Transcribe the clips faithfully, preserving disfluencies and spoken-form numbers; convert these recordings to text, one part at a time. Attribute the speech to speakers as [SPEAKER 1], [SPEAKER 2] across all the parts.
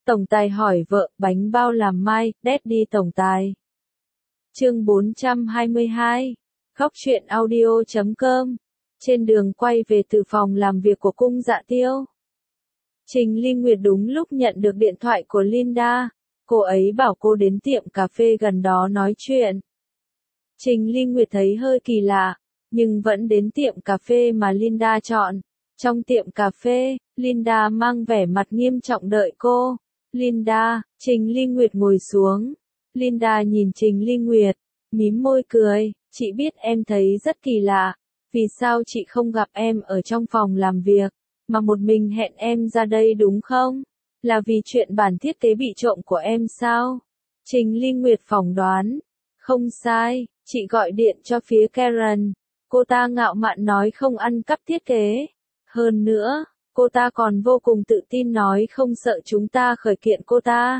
[SPEAKER 1] Tổng tài hỏi vợ, bánh bao làm mai, Daddy tổng tài. Chương bốn trăm hai mươi hai. Góc truyện audio chấm com. Trên đường quay về từ phòng làm việc của cung Dạ Tiêu, Trình Ly Nguyệt đúng lúc nhận được điện thoại của Linda. Cô ấy bảo cô đến tiệm cà phê gần đó nói chuyện. Trình Ly Nguyệt thấy hơi kỳ lạ, nhưng vẫn đến tiệm cà phê mà Linda chọn. Trong tiệm cà phê, Linda mang vẻ mặt nghiêm trọng đợi cô. Linda, Trình Ly Nguyệt ngồi xuống. Linda nhìn Trình Ly Nguyệt, mím môi cười, chị biết em thấy rất kỳ lạ. Vì sao chị không gặp em ở trong phòng làm việc, mà một mình hẹn em ra đây đúng không? Là vì chuyện bản thiết kế bị trộm của em sao? Trình Ly Nguyệt phỏng đoán. Không sai, chị gọi điện cho phía Karen. Cô ta ngạo mạn nói không ăn cắp thiết kế. Hơn nữa, cô ta còn vô cùng tự tin nói không sợ chúng ta khởi kiện cô ta.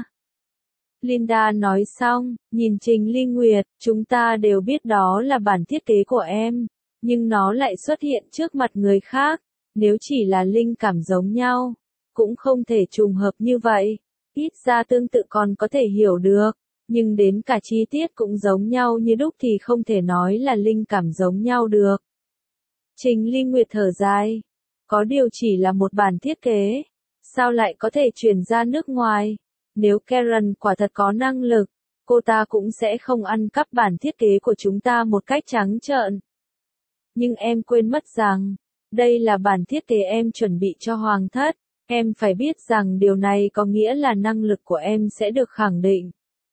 [SPEAKER 1] Linda nói xong, nhìn Trình Ly Nguyệt, chúng ta đều biết đó là bản thiết kế của em, nhưng nó lại xuất hiện trước mặt người khác. Nếu chỉ là linh cảm giống nhau, cũng không thể trùng hợp như vậy. Ít ra tương tự còn có thể hiểu được, nhưng đến cả chi tiết cũng giống nhau như đúc thì không thể nói là linh cảm giống nhau được. Trình Ly Nguyệt thở dài. Có điều chỉ là một bản thiết kế, sao lại có thể chuyển ra nước ngoài? Nếu Karen quả thật có năng lực, cô ta cũng sẽ không ăn cắp bản thiết kế của chúng ta một cách trắng trợn. Nhưng em quên mất rằng, đây là bản thiết kế em chuẩn bị cho Hoàng thất. Em phải biết rằng điều này có nghĩa là năng lực của em sẽ được khẳng định,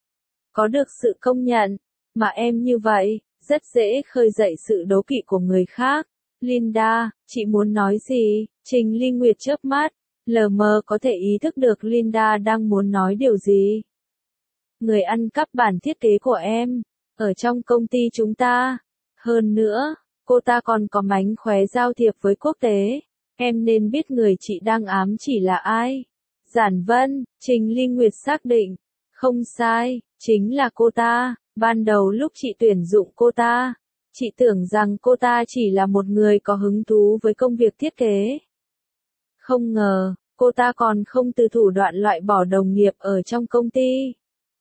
[SPEAKER 1] có được sự công nhận, mà em như vậy, rất dễ khơi dậy sự đố kỵ của người khác. Linda, chị muốn nói gì? Trình Ly Nguyệt chớp mắt, lờ mờ có thể ý thức được Linda đang muốn nói điều gì. Người ăn cắp bản thiết kế của em, ở trong công ty chúng ta. Hơn nữa, cô ta còn có mánh khóe giao thiệp với quốc tế. Em nên biết người chị đang ám chỉ là ai. Giản Vân, Trình Ly Nguyệt xác định. Không sai, chính là cô ta. Ban đầu lúc chị tuyển dụng cô ta, chị tưởng rằng cô ta chỉ là một người có hứng thú với công việc thiết kế. Không ngờ, cô ta còn không từ thủ đoạn loại bỏ đồng nghiệp ở trong công ty.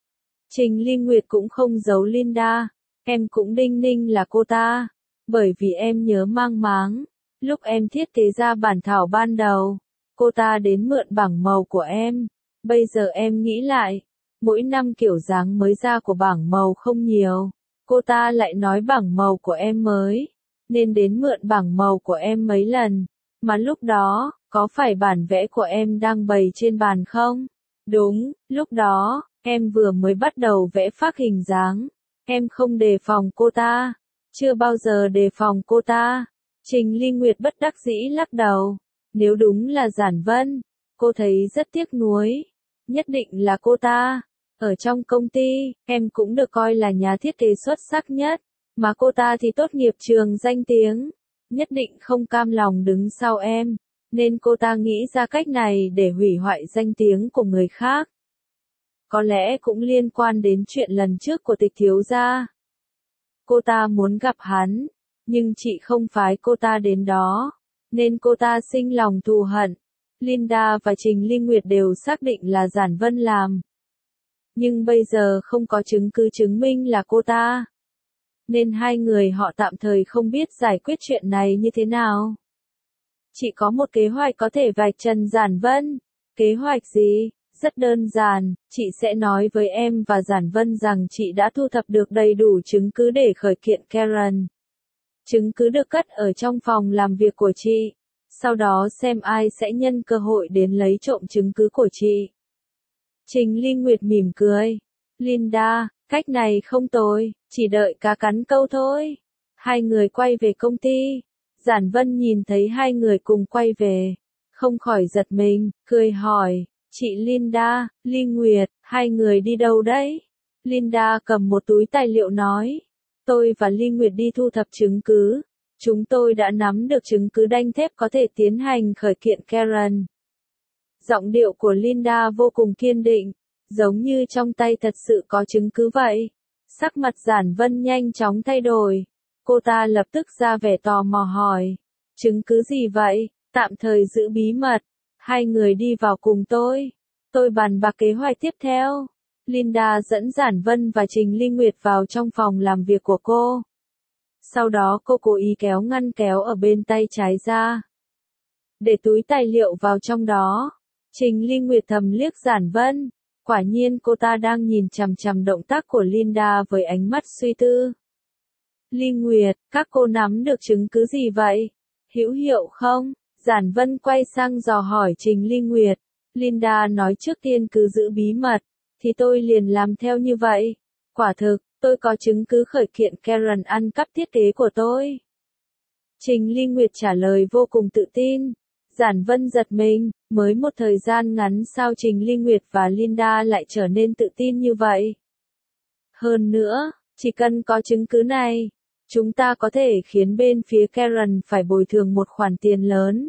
[SPEAKER 1] Trình Ly Nguyệt cũng không giấu Linda. Em cũng đinh ninh là cô ta. Bởi vì em nhớ mang máng, lúc em thiết kế ra bản thảo ban đầu, cô ta đến mượn bảng màu của em. Bây giờ em nghĩ lại, mỗi năm kiểu dáng mới ra của bảng màu không nhiều. Cô ta lại nói bảng màu của em mới, nên đến mượn bảng màu của em mấy lần. Mà lúc đó, có phải bản vẽ của em đang bày trên bàn không? Đúng, lúc đó, em vừa mới bắt đầu vẽ phác hình dáng. Em không đề phòng cô ta. Chưa bao giờ đề phòng cô ta. Trình Ly Nguyệt bất đắc dĩ lắc đầu. Nếu đúng là Giản Vân, cô thấy rất tiếc nuối. Nhất định là cô ta. Ở trong công ty, em cũng được coi là nhà thiết kế xuất sắc nhất, mà cô ta thì tốt nghiệp trường danh tiếng, nhất định không cam lòng đứng sau em, nên cô ta nghĩ ra cách này để hủy hoại danh tiếng của người khác. Có lẽ cũng liên quan đến chuyện lần trước của Tịch thiếu gia. Cô ta muốn gặp hắn, nhưng chị không phái cô ta đến đó, nên cô ta sinh lòng thù hận. Linda và Trình Ly Nguyệt đều xác định là Giản Vân làm. Nhưng bây giờ không có chứng cứ chứng minh là cô ta. Nên hai người họ tạm thời không biết giải quyết chuyện này như thế nào. Chị có một kế hoạch có thể vạch trần Giản Vân. Kế hoạch gì? Rất đơn giản, chị sẽ nói với em và Giản Vân rằng chị đã thu thập được đầy đủ chứng cứ để khởi kiện Karen. Chứng cứ được cất ở trong phòng làm việc của chị. Sau đó xem ai sẽ nhân cơ hội đến lấy trộm chứng cứ của chị. Trình Ly Nguyệt mỉm cười. Linda, cách này không tồi, chỉ đợi cá cắn câu thôi. Hai người quay về công ty. Giản Vân nhìn thấy hai người cùng quay về, không khỏi giật mình, cười hỏi, chị Linda, Ly Nguyệt, hai người đi đâu đấy? Linda cầm một túi tài liệu nói, tôi và Ly Nguyệt đi thu thập chứng cứ. Chúng tôi đã nắm được chứng cứ đanh thép có thể tiến hành khởi kiện Karen. Giọng điệu của Linda vô cùng kiên định, giống như trong tay thật sự có chứng cứ vậy. Sắc mặt Giản Vân nhanh chóng thay đổi. Cô ta lập tức ra vẻ tò mò hỏi, chứng cứ gì vậy? Tạm thời giữ bí mật. Hai người đi vào cùng tôi. Tôi bàn bạc kế hoạch tiếp theo. Linda dẫn Giản Vân và Trình Ly Nguyệt vào trong phòng làm việc của cô. Sau đó cô cố ý kéo ngăn kéo ở bên tay trái ra, để túi tài liệu vào trong đó. Trình Ly Nguyệt thầm liếc Giản Vân. Quả nhiên cô ta đang nhìn chằm chằm động tác của Linda với ánh mắt suy tư. Ly Nguyệt, các cô nắm được chứng cứ gì vậy? Hữu hiệu không? Giản Vân quay sang dò hỏi Trình Ly Nguyệt. Linda nói trước tiên cứ giữ bí mật, thì tôi liền làm theo như vậy. Quả thực, tôi có chứng cứ khởi kiện Karen ăn cắp thiết kế của tôi. Trình Ly Nguyệt trả lời vô cùng tự tin. Giản Vân giật mình, mới một thời gian ngắn sao Trình Ly Nguyệt và Linda lại trở nên tự tin như vậy. Hơn nữa, chỉ cần có chứng cứ này, chúng ta có thể khiến bên phía Karen phải bồi thường một khoản tiền lớn.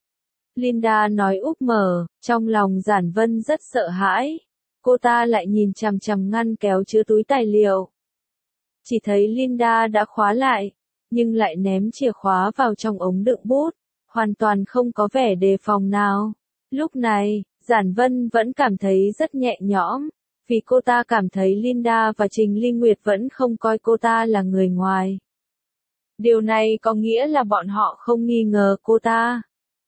[SPEAKER 1] Linda nói úp mở, trong lòng Giản Vân rất sợ hãi. Cô ta lại nhìn chằm chằm ngăn kéo chứa túi tài liệu. Chỉ thấy Linda đã khóa lại, nhưng lại ném chìa khóa vào trong ống đựng bút, hoàn toàn không có vẻ đề phòng nào. Lúc này, Giản Vân vẫn cảm thấy rất nhẹ nhõm, vì cô ta cảm thấy Linda và Trình Ly Nguyệt vẫn không coi cô ta là người ngoài. Điều này có nghĩa là bọn họ không nghi ngờ cô ta.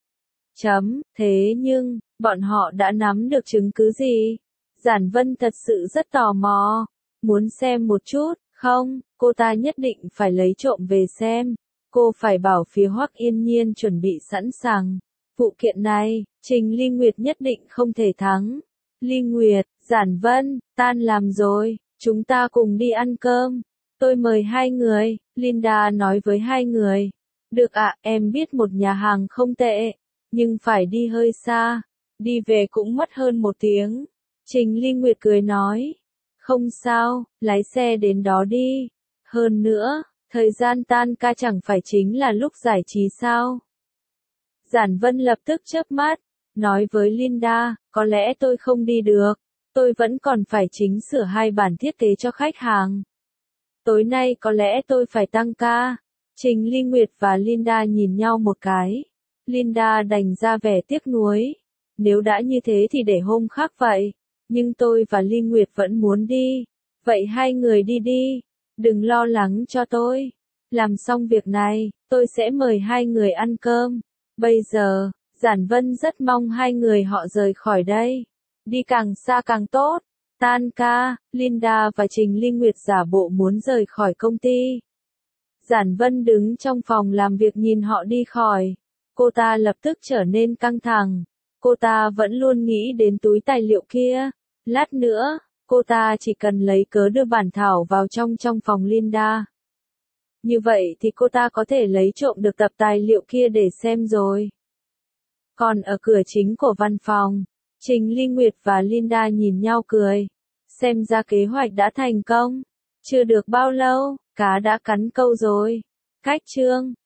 [SPEAKER 1] Chấm, thế nhưng, bọn họ đã nắm được chứng cứ gì? Giản Vân thật sự rất tò mò. Muốn xem một chút, không, cô ta nhất định phải lấy trộm về xem. Cô phải bảo phía Hoắc Yên Nhiên chuẩn bị sẵn sàng. Vụ kiện này, Trình Ly Nguyệt nhất định không thể thắng. Ly Nguyệt, Giản Vân, tan làm rồi, chúng ta cùng đi ăn cơm. Tôi mời hai người, Linda nói với hai người. Được ạ, em biết một nhà hàng không tệ, nhưng phải đi hơi xa, đi về cũng mất hơn một tiếng. Trình Ly Nguyệt cười nói. Không sao, lái xe đến đó đi. Hơn nữa, thời gian tan ca chẳng phải chính là lúc giải trí sao? Giản Vân lập tức chớp mắt, nói với Linda, có lẽ tôi không đi được, tôi vẫn còn phải chỉnh sửa hai bản thiết kế cho khách hàng. Tối nay có lẽ tôi phải tăng ca. Trình Ly Nguyệt và Linda nhìn nhau một cái. Linda đành ra vẻ tiếc nuối. Nếu đã như thế thì để hôm khác vậy. Nhưng tôi và Ly Nguyệt vẫn muốn đi. Vậy hai người đi đi. Đừng lo lắng cho tôi. Làm xong việc này, tôi sẽ mời hai người ăn cơm. Bây giờ, Giản Vân rất mong hai người họ rời khỏi đây. Đi càng xa càng tốt. Tan ca, Linda và Trình Ly Nguyệt giả bộ muốn rời khỏi công ty. Giản Vân đứng trong phòng làm việc nhìn họ đi khỏi. Cô ta lập tức trở nên căng thẳng. Cô ta vẫn luôn nghĩ đến túi tài liệu kia. Lát nữa, cô ta chỉ cần lấy cớ đưa bản thảo vào trong trong phòng Linda. Như vậy thì cô ta có thể lấy trộm được tập tài liệu kia để xem rồi. Còn ở cửa chính của văn phòng, Trình Ly Nguyệt và Linda nhìn nhau cười. Xem ra kế hoạch đã thành công. Chưa được bao lâu, cá đã cắn câu rồi. Cách chương